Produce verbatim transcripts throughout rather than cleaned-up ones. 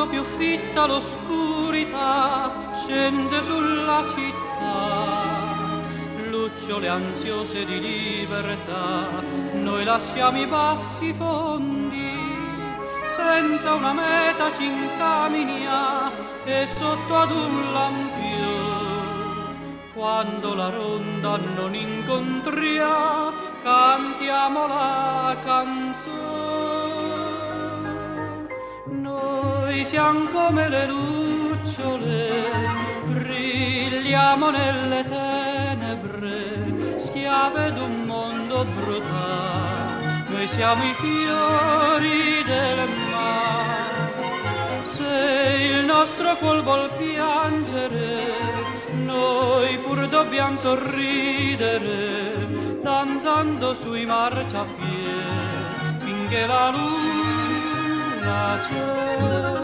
quando più fitta l'oscurità scende sulla città, lucciole ansiose di libertà, noi lasciamo i passi fondi, senza una meta ci incaminiamo e sotto ad un lampione, quando la ronda non incontriamo, cantiamo la canzone. Noi siamo come le lucciole, brilliamo nelle tenebre, schiave d'un mondo brutale, noi siamo i fiori del mare. Se il nostro cuor vuol piangere, noi pur dobbiamo sorridere, danzando sui marciapiedi, finché la luna c'è.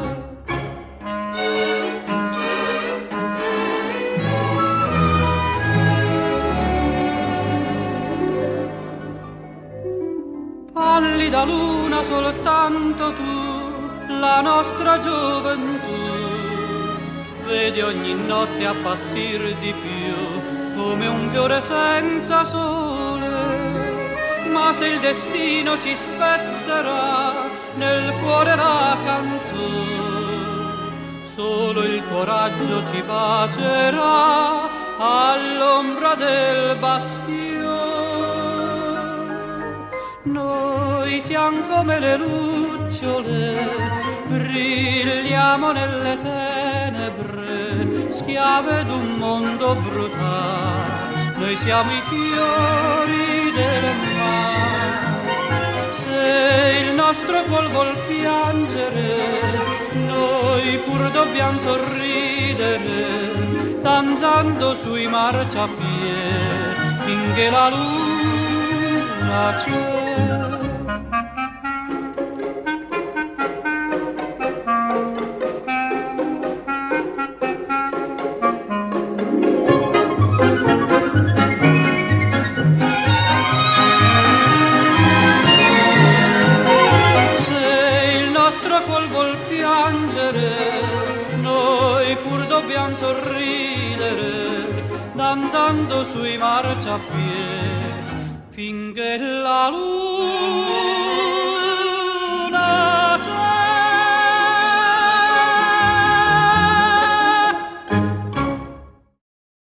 Pallida luna soltanto tu, la nostra gioventù, vedi ogni notte appassir di più come un fiore senza sole. Ma se il destino ci spezzerà nel cuore la canzone, solo il coraggio ci bacerà all'ombra del bastione. Noi siamo come le lucciole, brilliamo nelle tenebre, schiave d'un mondo brutale, noi siamo i fiori del mare. Se il nostro cuor vuol piangere, noi pur dobbiamo sorridere, danzando sui marciapiedi, finché la luna c'è. Noi pur dobbiamo sorridere, danzando sui marciapiedi, finché la luna c'è.